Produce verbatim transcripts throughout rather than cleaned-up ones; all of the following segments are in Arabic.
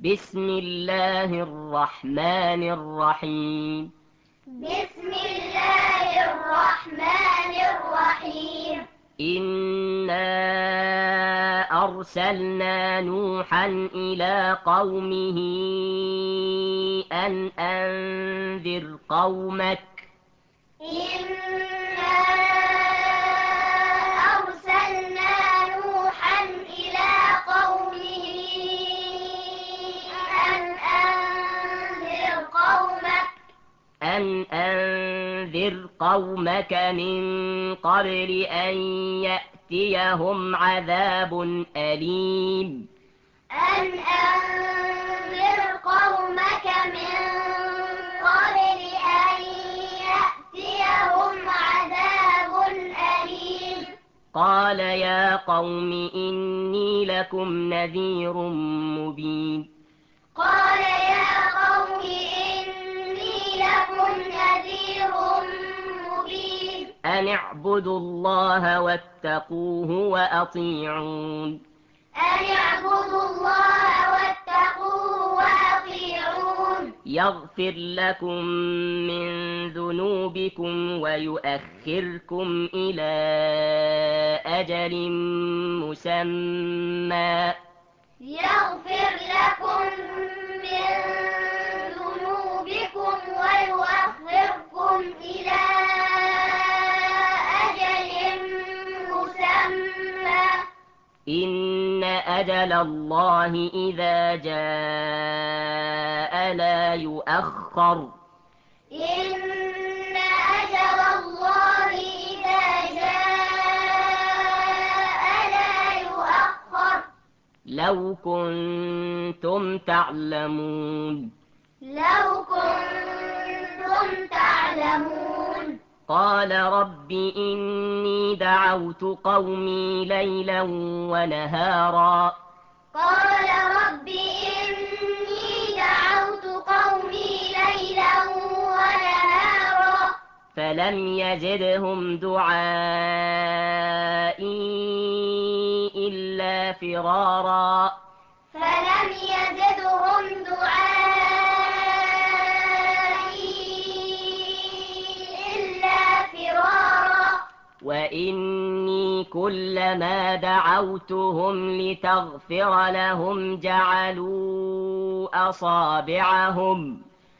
بسم الله الرحمن الرحيم بسم الله الرحمن الرحيم إنا أرسلنا نوحا إلى قومه أن أنذر قومك إنا أرسلنا نوحا إلى قومه أن أنذر قومك أن أنذر قومك من قبل أن يأتيهم عذاب أليم أن أنذر قومك من قبل أن يأتيهم عذاب أليم قال يا قوم إني لكم نذير مبين قال يا قوم إني لكم نذير مبين أن اعبدوا الله واتقوه وأطيعون أن اعبدوا الله واتقوه وأطيعون يغفر لكم من ذنوبكم ويؤخركم إلى أجل مسمى يغفر لكم من ذنوبكم ويؤخركم إلى أجل مسمى إن أجل الله إذا جاء لا يؤخر إن أجل الله إذا جاء لا يؤخر لو كنتم تعلمون لو كنتم تعلمون قال رب إني دعوت قومي ليلا ونهارا قال رب إني دعوت قومي ليلا ونهارا فلم يزدهم دعائي إلا فرارا فلم يزدهم دعائي إلا فرارا وإني كلما دعوتهم لتغفر لهم جعلوا أصابعهم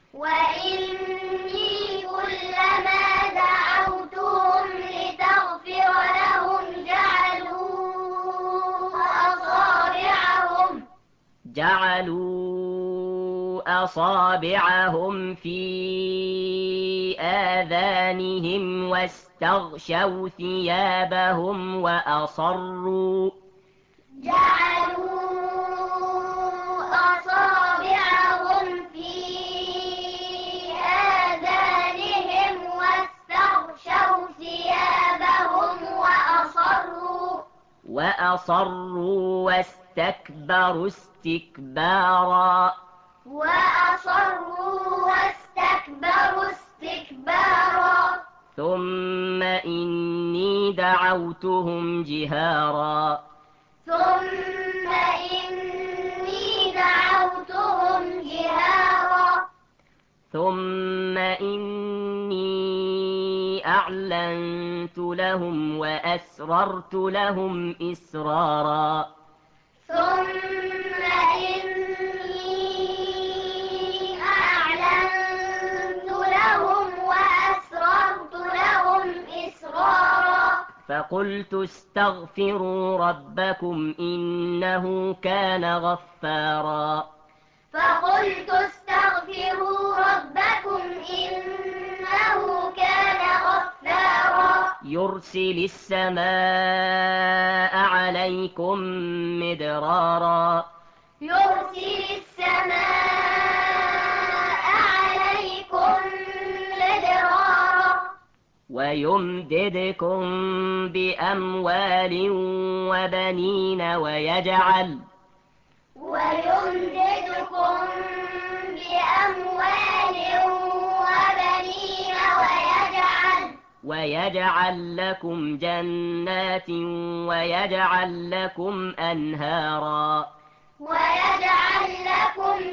وإني كلما دعوتهم لتغفر لهم جعلوا أصابعهم جعلوا أصابعهم في آذانهم واستغشوا ثيابهم وأصروا جعلوا أصابعهم في آذانهم واستغشوا ثيابهم وأصروا وأصروا واستكبروا استكبارا وأصروا واستكبروا استكبارا ثم إني دعوتهم جهارا ثم إني دعوتهم جهارا ثم إني أعلنت لهم وأسررت لهم إسرارا ثم إني أعلنت لهم وأسررت لهم إسرارا فقلت استغفروا ربكم إنه كان غفارا فقلت استغفروا ربكم إنه كان غفارا يرسل السماء عليكم مدرارا يرسل السماء عليكم مدرارا ويمددكم بأموال وبنين ويجعل ويمددكم بأموال وبنين ويجعل ويجعل لكم جنات ويجعل لكم أنهارا ويجعل لكم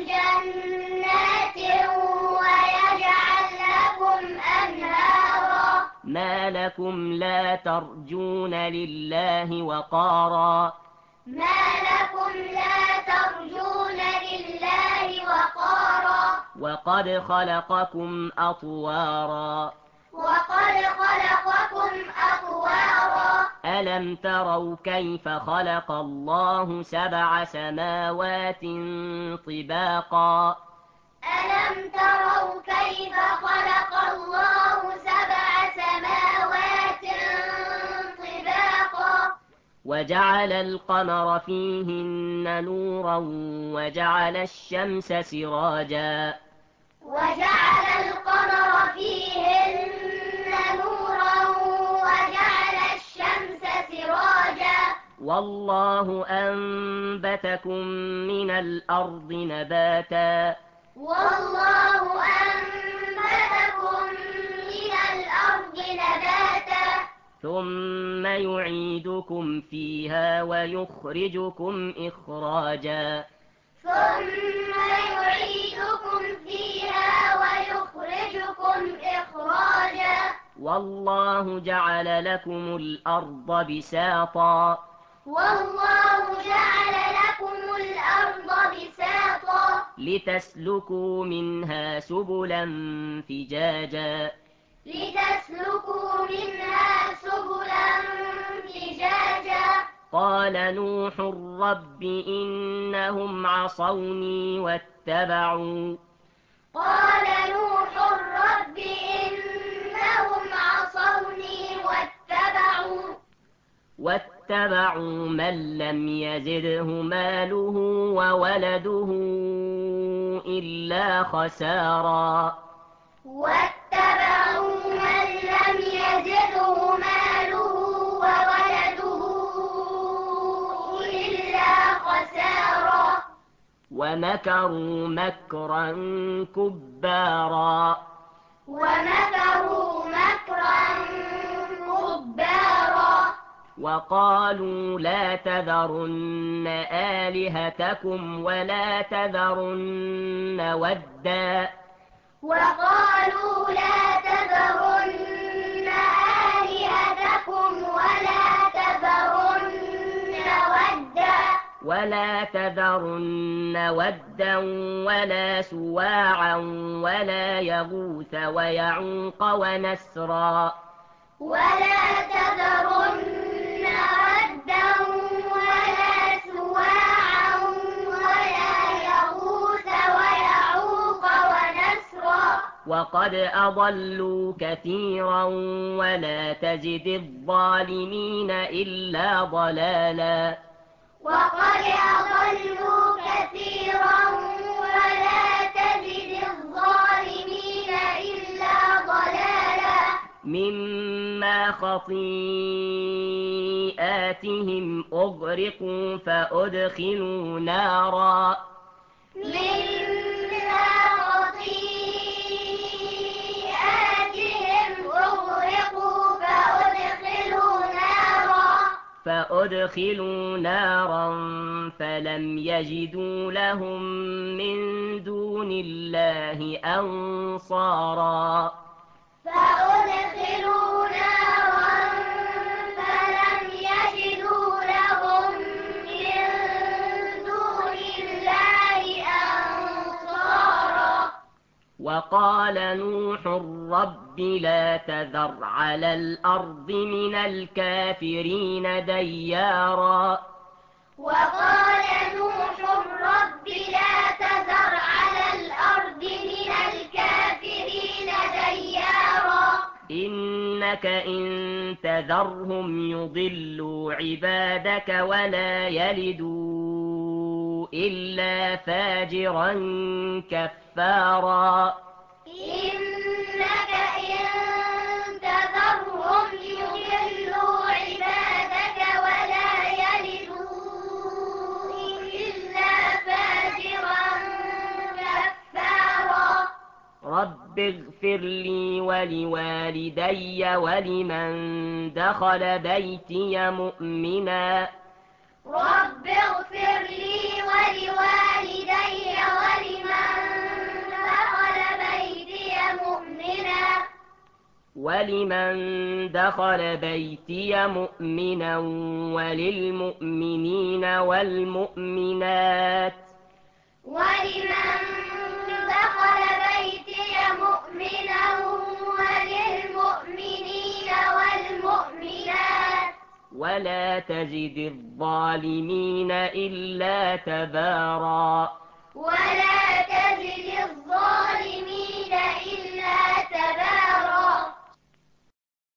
ما لكم لا ترجون لله وقارا ما لكم لا ترجون لله وقارا وقد خلقكم أطوارا وقد خلقكم أطوارا ألم تروا كيف خلق الله سبع سماوات طباقا ألم تروا كيف خلق الله سبع سماوات طباقا وجعل القمر فيهن نورا وجعل الشمس سراجا وجعل القمر فيهن نورا وجعل الشمس سراجا والله أنبتكم من الأرض نباتا والله أنبتكم من الأرض نباتا ثم يعيدكم فيها ويخرجكم إخراجا ثم يعيدكم فيها ويخرجكم إخراجا والله جعل لكم الأرض بساطا والله جعل لكم الأرض بساطا لتسلكوا منها سبلا فجاجا لتسلكوا منها سبلا فجاجا قال نوح رب إنهم عصوني واتبعوا قال نوح رب إنهم عصوني واتبعوا واتبعوا من لم يزده ماله وولده إلا خسارا واتبعوا من لم يزده ماله وولده إلا خسارا ومكروا مكرا كبارا ومكروا مكرا كبارا وقالوا لا تذرن آلهتكم ولا تذرن ودا وقالوا لا تذرن آلهتكم ولا تذرن ودا ولا تذرن ودا ولا سواعا ولا يغوث ويعوق ونسرا ولا تذرن ودا ولا سواعا ولا يغوث ويعوق ونسرا وقد أضلوا كثيرا ولا تزد الظالمين إلا ضلالا وقد أضلوا كثيرا ولا تزد الظالمين إلا ضلالا مما خطيئاتهم أغرقوا فأدخلوا نارا مما خطيئاتهم أغرقوا فأدخلوا نارا فأدخلوا نارا فلم يجدوا لهم من دون الله أنصارا فأدخلوا نارا فلم يجدوا لهم من دون الله أنصارا وقال نوح رب لا تذر على الأرض من الكافرين ديارا وقال نوح رب لا تذر على الأرض من الكافرين ديارا إنك إن تذرهم يضلوا عبادك ولا يلدوا إلا فاجرا كفارا إنك إن تذرهم يضلوا عبادك ولا يلدوا إلا فاجرا كفارا رب اغفر لي ولوالدي ولمن دخل بيتي مؤمنا رب اغفر لي ولوالدي ولمن دخل بيتي مؤمنا ولمن دخل بيتي مؤمنا وللمؤمنين والمؤمنات ولمن دخل بيتي مؤمنا وللمؤمنين والمؤمنات ولا تزد الظالمين إلا تبارا ولا